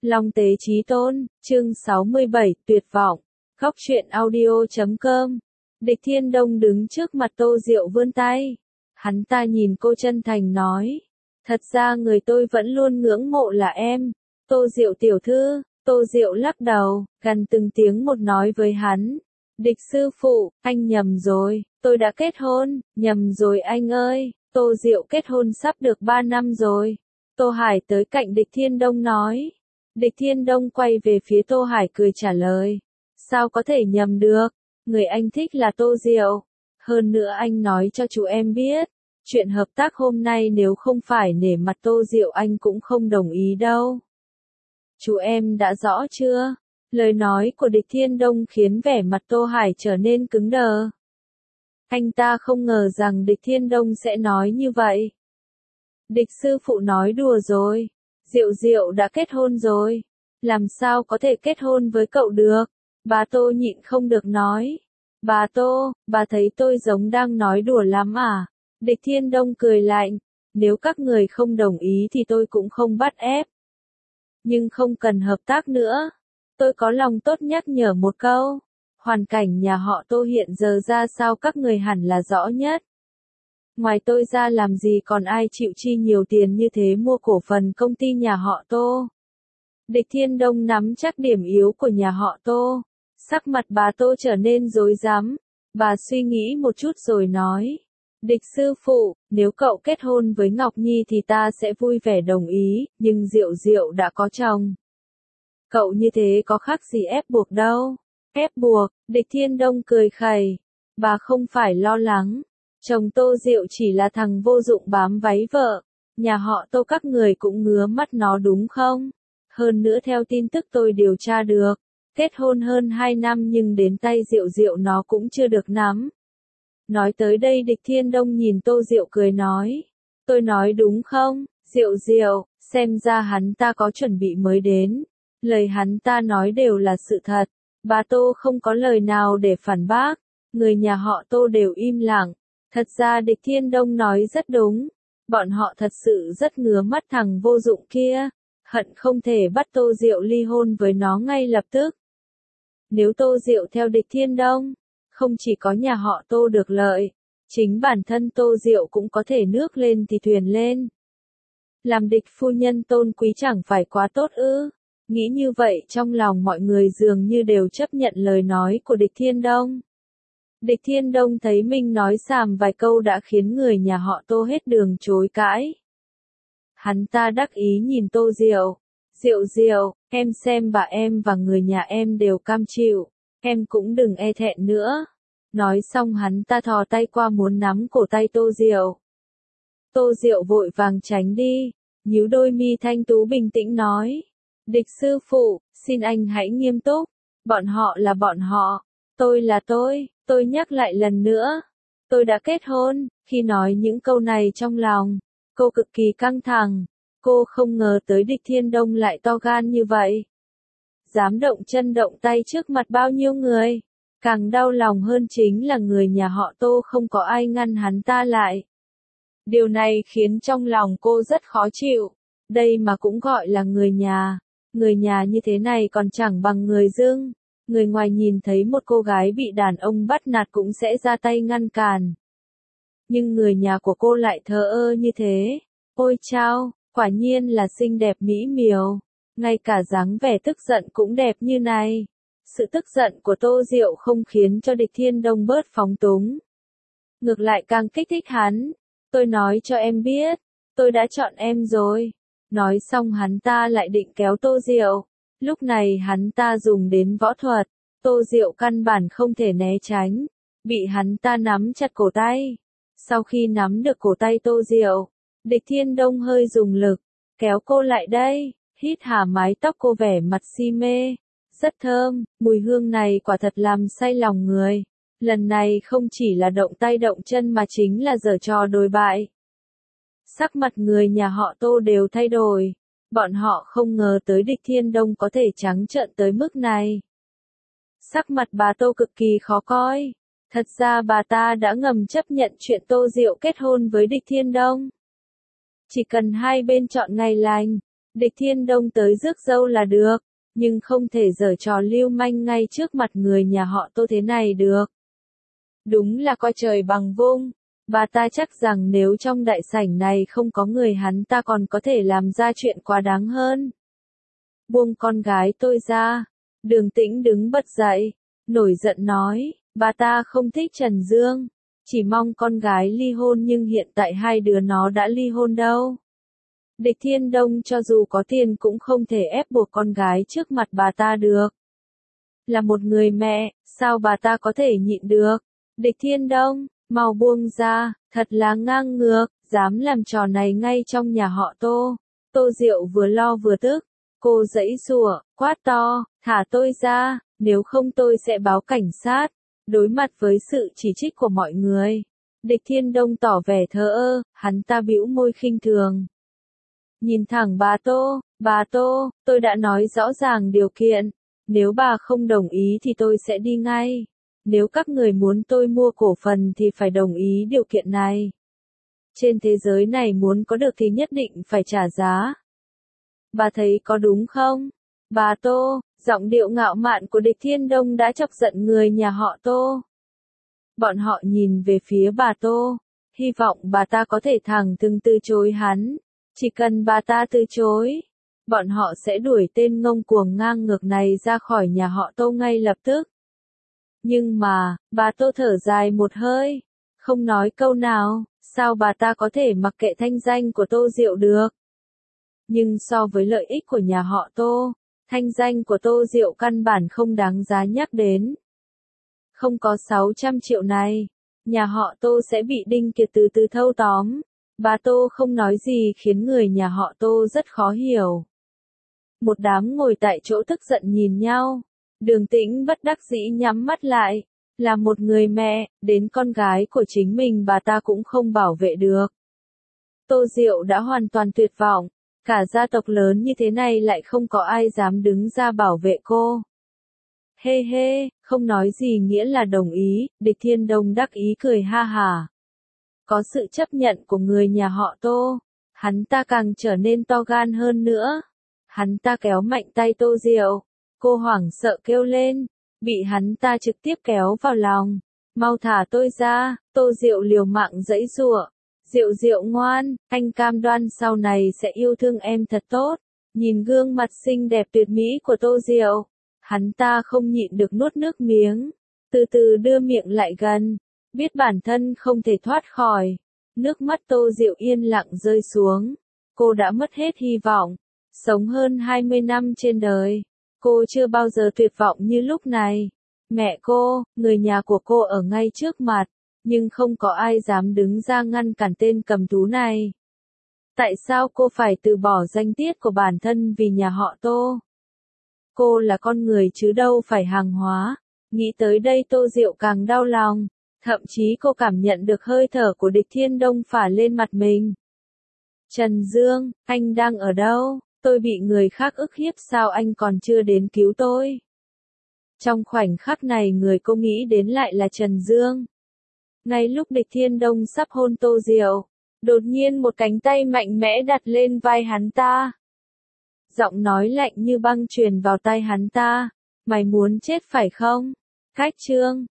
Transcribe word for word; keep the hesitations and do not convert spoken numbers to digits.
Long Tế Chí Tôn, chương sáu mươi bảy, tuyệt vọng. Góc truyện audio chấm com. Địch Thiên Đông đứng trước mặt Tô Diệu vươn tay. Hắn ta nhìn cô chân thành nói. Thật ra người tôi vẫn luôn ngưỡng mộ là em. Tô Diệu tiểu thư. Tô Diệu lắc đầu, gần từng tiếng một nói với hắn. Địch sư phụ, anh nhầm rồi, tôi đã kết hôn, nhầm rồi anh ơi. Tô Diệu kết hôn sắp được ba năm rồi. Tô Hải tới cạnh Địch Thiên Đông nói. Địch Thiên Đông quay về phía Tô Hải cười trả lời. Sao có thể nhầm được, người anh thích là Tô Diệu. Hơn nữa anh nói cho chú em biết, chuyện hợp tác hôm nay nếu không phải nể mặt Tô Diệu anh cũng không đồng ý đâu. Chú em đã rõ chưa? Lời nói của Địch Thiên Đông khiến vẻ mặt Tô Hải trở nên cứng đờ. Anh ta không ngờ rằng Địch Thiên Đông sẽ nói như vậy. Địch sư phụ nói đùa rồi. Diệu Diệu đã kết hôn rồi. Làm sao có thể kết hôn với cậu được? Bà Tô nhịn không được nói. Bà Tô, bà thấy tôi giống đang nói đùa lắm à? Địch Thiên Đông cười lạnh. Nếu các người không đồng ý thì tôi cũng không bắt ép. Nhưng không cần hợp tác nữa. Tôi có lòng tốt nhắc nhở một câu. Hoàn cảnh nhà họ Tô hiện giờ ra sao các người hẳn là rõ nhất. Ngoài tôi ra làm gì còn ai chịu chi nhiều tiền như thế mua cổ phần công ty nhà họ Tô. Địch Thiên Đông nắm chắc điểm yếu của nhà họ Tô. Sắc mặt bà Tô trở nên rối rắm. Bà suy nghĩ một chút rồi nói. Địch sư phụ, nếu cậu kết hôn với Ngọc Nhi thì ta sẽ vui vẻ đồng ý, nhưng Diệu Diệu đã có chồng. Cậu như thế có khác gì ép buộc đâu. Ép buộc, Địch Thiên Đông cười khẩy. Bà không phải lo lắng. Chồng Tô Diệu chỉ là thằng vô dụng bám váy vợ. Nhà họ Tô các người cũng ngứa mắt nó đúng không? Hơn nữa theo tin tức tôi điều tra được. Kết hôn hơn hai năm nhưng đến tay Diệu Diệu nó cũng chưa được nắm. Nói tới đây Địch Thiên Đông nhìn Tô Diệu cười nói. Tôi nói đúng không? Diệu Diệu, xem ra hắn ta có chuẩn bị mới đến. Lời hắn ta nói đều là sự thật. Bà Tô không có lời nào để phản bác. Người nhà họ Tô đều im lặng. Thật ra Địch Thiên Đông nói rất đúng. Bọn họ thật sự rất ngứa mắt thằng vô dụng kia. Hận không thể bắt Tô Diệu ly hôn với nó ngay lập tức. Nếu Tô Diệu theo Địch Thiên Đông, không chỉ có nhà họ Tô được lợi, chính bản thân Tô Diệu cũng có thể nước lên thì thuyền lên. Làm địch phu nhân tôn quý chẳng phải quá tốt ư? Nghĩ như vậy trong lòng mọi người dường như đều chấp nhận lời nói của Địch Thiên Đông. Địch Thiên Đông thấy mình nói xàm vài câu đã khiến người nhà họ Tô hết đường chối cãi. Hắn ta đắc ý nhìn Tô Diệu. Diệu Diệu, em xem bà em và người nhà em đều cam chịu. Em cũng đừng e thẹn nữa. Nói xong hắn ta thò tay qua muốn nắm cổ tay Tô Diệu. Tô Diệu vội vàng tránh đi. Nhíu đôi mi thanh tú bình tĩnh nói. Địch sư phụ, xin anh hãy nghiêm túc. Bọn họ là bọn họ. Tôi là tôi. Tôi nhắc lại lần nữa. Tôi đã kết hôn. Khi nói những câu này trong lòng, cô cực kỳ căng thẳng. Cô không ngờ tới Địch Thiên Đông lại to gan như vậy. Dám động chân động tay trước mặt bao nhiêu người. Càng đau lòng hơn chính là người nhà họ Tô không có ai ngăn hắn ta lại. Điều này khiến trong lòng cô rất khó chịu. Đây mà cũng gọi là người nhà. Người nhà như thế này còn chẳng bằng người dưng. Người ngoài nhìn thấy một cô gái bị đàn ông bắt nạt cũng sẽ ra tay ngăn cản. Nhưng người nhà của cô lại thờ ơ như thế. Ôi chao, quả nhiên là xinh đẹp mỹ miều. Ngay cả dáng vẻ tức giận cũng đẹp như này. Sự tức giận của Tô Diệu không khiến cho Địch Thiên Đông bớt phóng túng. Ngược lại càng kích thích hắn. Tôi nói cho em biết, tôi đã chọn em rồi. Nói xong hắn ta lại định kéo Tô Diệu. Lúc này hắn ta dùng đến võ thuật. Tô Diệu căn bản không thể né tránh. Bị hắn ta nắm chặt cổ tay. Sau khi nắm được cổ tay Tô Diệu, Địch Thiên Đông hơi dùng lực. Kéo cô lại đây. Hít hà mái tóc cô vẻ mặt si mê. Rất thơm, mùi hương này quả thật làm say lòng người. Lần này không chỉ là động tay động chân mà chính là giở trò đồi bại. Sắc mặt người nhà họ Tô đều thay đổi. Bọn họ không ngờ tới Địch Thiên Đông có thể trắng trợn tới mức này. Sắc mặt bà Tô cực kỳ khó coi. Thật ra bà ta đã ngầm chấp nhận chuyện Tô Diệu kết hôn với Địch Thiên Đông. Chỉ cần hai bên chọn ngày lành, Địch Thiên Đông tới rước dâu là được, nhưng không thể giở trò lưu manh ngay trước mặt người nhà họ Tô thế này được. Đúng là coi trời bằng vung, bà ta chắc rằng nếu trong đại sảnh này không có người hắn ta còn có thể làm ra chuyện quá đáng hơn. Buông con gái tôi ra, Đường Tĩnh đứng bật dậy, nổi giận nói, bà ta không thích Trần Dương, chỉ mong con gái ly hôn nhưng hiện tại hai đứa nó đã ly hôn đâu. Địch Thiên Đông cho dù có tiền cũng không thể ép buộc con gái trước mặt bà ta được. Là một người mẹ, sao bà ta có thể nhịn được? Địch Thiên Đông, mau buông ra, thật là ngang ngược, dám làm trò này ngay trong nhà họ Tô. Tô Diệu vừa lo vừa tức, cô giãy giụa, quát to, thả tôi ra, nếu không tôi sẽ báo cảnh sát. Đối mặt với sự chỉ trích của mọi người, Địch Thiên Đông tỏ vẻ thờ ơ, hắn ta bĩu môi khinh thường. Nhìn thẳng bà Tô, bà Tô, tôi đã nói rõ ràng điều kiện, nếu bà không đồng ý thì tôi sẽ đi ngay. Nếu các người muốn tôi mua cổ phần thì phải đồng ý điều kiện này. Trên thế giới này muốn có được thì nhất định phải trả giá. Bà thấy có đúng không? Bà Tô, giọng điệu ngạo mạn của Địch Thiên Đông đã chọc giận người nhà họ Tô. Bọn họ nhìn về phía bà Tô, hy vọng bà ta có thể thẳng thừng từ chối hắn. Chỉ cần bà ta từ chối, bọn họ sẽ đuổi tên ngông cuồng ngang ngược này ra khỏi nhà họ Tô ngay lập tức. Nhưng mà, bà Tô thở dài một hơi, không nói câu nào, sao bà ta có thể mặc kệ thanh danh của Tô Diệu được. Nhưng so với lợi ích của nhà họ Tô, thanh danh của Tô Diệu căn bản không đáng giá nhắc đến. Không có sáu trăm triệu này, nhà họ Tô sẽ bị Đinh Kiệt từ từ thâu tóm. Bà Tô không nói gì khiến người nhà họ Tô rất khó hiểu. Một đám ngồi tại chỗ tức giận nhìn nhau. Đường Tĩnh bất đắc dĩ nhắm mắt lại. Là một người mẹ, đến con gái của chính mình bà ta cũng không bảo vệ được. Tô Diệu đã hoàn toàn tuyệt vọng. Cả gia tộc lớn như thế này lại không có ai dám đứng ra bảo vệ cô. Hê hê, không nói gì nghĩa là đồng ý, Địch Thiên Đông đắc ý cười ha hả. Có sự chấp nhận của người nhà họ Tô, hắn ta càng trở nên to gan hơn nữa. Hắn ta kéo mạnh tay Tô Diệu, cô hoảng sợ kêu lên, bị hắn ta trực tiếp kéo vào lòng. Mau thả tôi ra, Tô Diệu liều mạng giãy giụa. Diệu Diệu ngoan, anh cam đoan sau này sẽ yêu thương em thật tốt. Nhìn gương mặt xinh đẹp tuyệt mỹ của Tô Diệu, hắn ta không nhịn được nuốt nước miếng, từ từ đưa miệng lại gần. Biết bản thân không thể thoát khỏi, nước mắt Tô Diệu yên lặng rơi xuống. Cô đã mất hết hy vọng, sống hơn hai mươi năm trên đời, cô chưa bao giờ tuyệt vọng như lúc này. Mẹ cô, người nhà của cô ở ngay trước mặt, nhưng không có ai dám đứng ra ngăn cản tên cầm thú này. Tại sao cô phải từ bỏ danh tiết của bản thân vì nhà họ Tô? Cô là con người chứ đâu phải hàng hóa. Nghĩ tới đây Tô Diệu càng đau lòng. Thậm chí cô cảm nhận được hơi thở của Địch Thiên Đông phả lên mặt mình. Trần Dương, anh đang ở đâu? Tôi bị người khác ức hiếp sao anh còn chưa đến cứu tôi? Trong khoảnh khắc này người cô nghĩ đến lại là Trần Dương. Ngay lúc Địch Thiên Đông sắp hôn Tô Diệu, đột nhiên một cánh tay mạnh mẽ đặt lên vai hắn ta. Giọng nói lạnh như băng truyền vào tai hắn ta. Mày muốn chết phải không? Cách chương